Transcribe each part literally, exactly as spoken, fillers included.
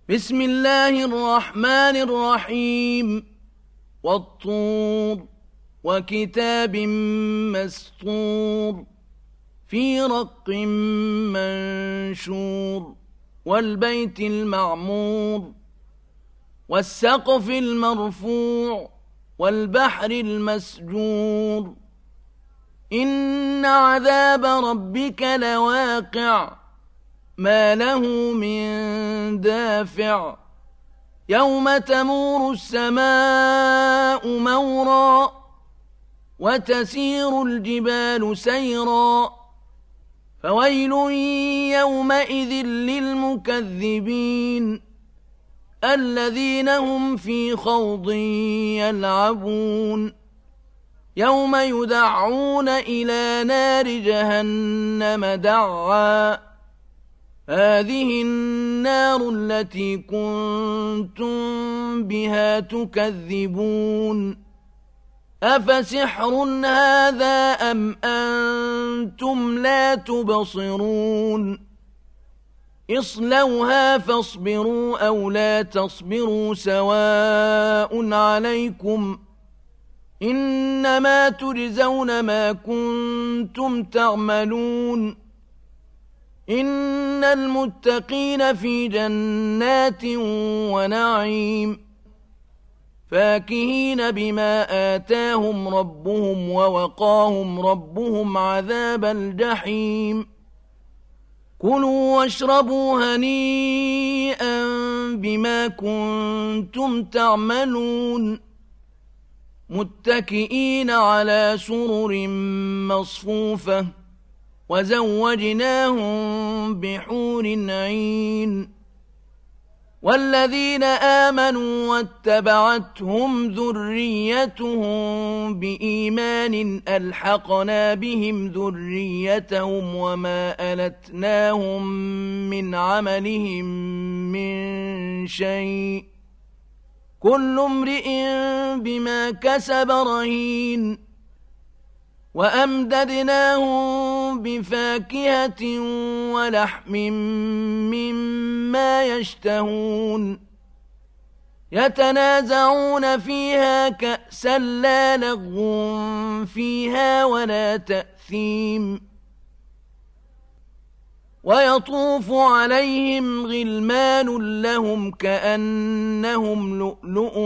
بسم الله الرحمن الرحيم والطور وكتاب مسطور في رق منشور والبيت المعمور والسقف المرفوع والبحر المسجور إن عذاب ربك لواقع ما له من دافع يوم تمور السماء مورا وتسير الجبال سيرا فويل يومئذ للمكذبين الذين هم في خوض يلعبون يوم يدعون إلى نار جهنم دعا هذه النار التي كنتم بها تكذبون أفسحر هذا أم أنتم لا تبصرون اصلوها فاصبروا أو لا تصبروا سواء عليكم إنما تجزون ما كنتم تعملون إن المتقين في جنات ونعيم فاكهين بما آتاهم ربهم ووقاهم ربهم عذاب الجحيم كلوا واشربوا هنيئا بما كنتم تعملون متكئين على سرر مصفوفة وزوجناهم بحور عين والذين آمنوا واتبعتهم ذريتهم بإيمان ألحقنا بهم ذريتهم وما ألتناهم من عملهم من شيء كل امرئ بما كسب رهين وأمددناهم بفاكهة ولحم مما يشتهون يتنازعون فيها كأسا لا لغو فيها ولا تأثيم ويطوف عليهم غلمان لهم كأنهم لؤلؤ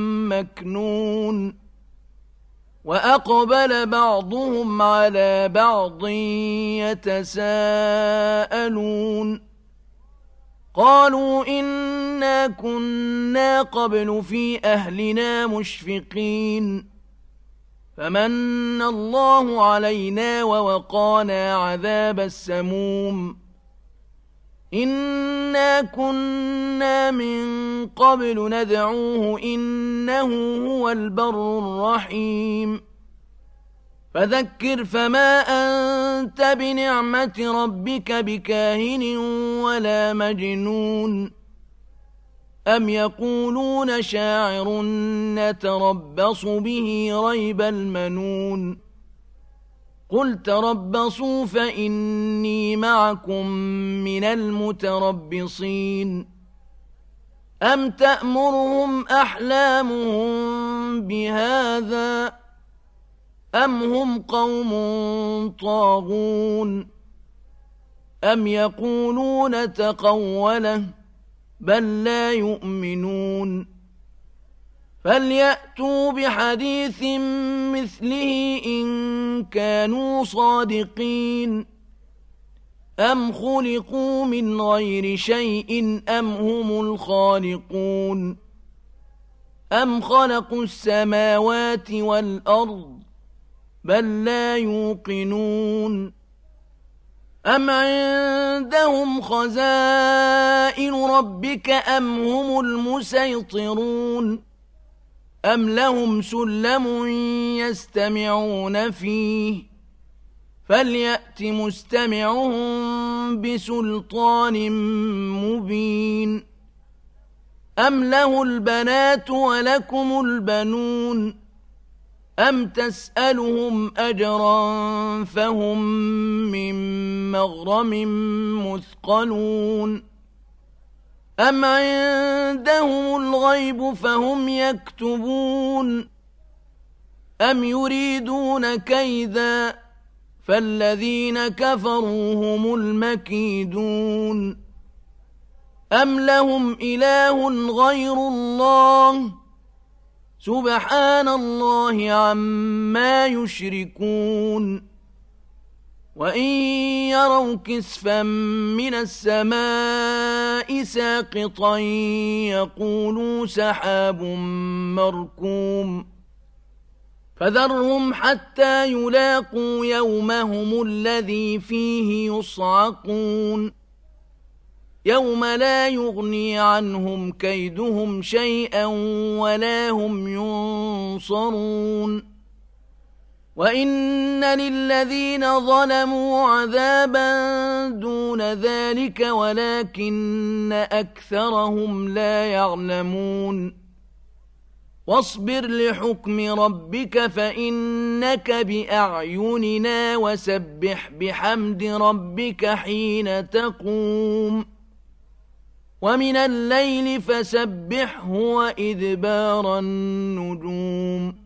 مكنون وأقبل بعضهم على بعض يتساءلون قالوا إنا كنا قبل في أهلنا مشفقين فمن الله علينا ووقانا عذاب السموم إنا كنا من قبل ندعوه إنه هو البر الرحيم فذكر فما أنت بنعمة ربك بكاهن ولا مجنون أم يقولون شاعر نتربص به ريب المنون قل تربصوا فإني معكم من المتربصين أم تأمرهم أحلامهم بهذا أم هم قوم طاغون أم يقولون تقوله بل لا يؤمنون فليأتوا بحديث مثله إن كانوا صادقين أم خلقوا من غير شيء أم هم الخالقون أم خلقوا السماوات والأرض بل لا يوقنون أم عندهم خزائن ربك أم هم المسيطرون أم لهم سلم يستمعون فيه فليأت مستمعهم بسلطان مبين أم له البنات ولكم البنون أم تسألهم أجرا فهم من مغرم مثقلون أم عندهم الغيب فهم يكتبون أم يريدون كيدا فالذين كفروا هم المكيدون أم لهم إله غير الله سبحان الله عما يشركون وإن يروا كسفا من السماء ساقطا يقولوا سحاب مركوم فذرهم حتى يلاقوا يومهم الذي فيه يصعقون يوم لا يغني عنهم كيدهم شيئا ولا هم ينصرون وإن للذين ظلموا عذابا دون ذلك ولكن أكثرهم لا يعلمون واصبر لحكم ربك فإنك بأعيننا وسبح بحمد ربك حين تقوم ومن الليل فسبحه وإدبار النجوم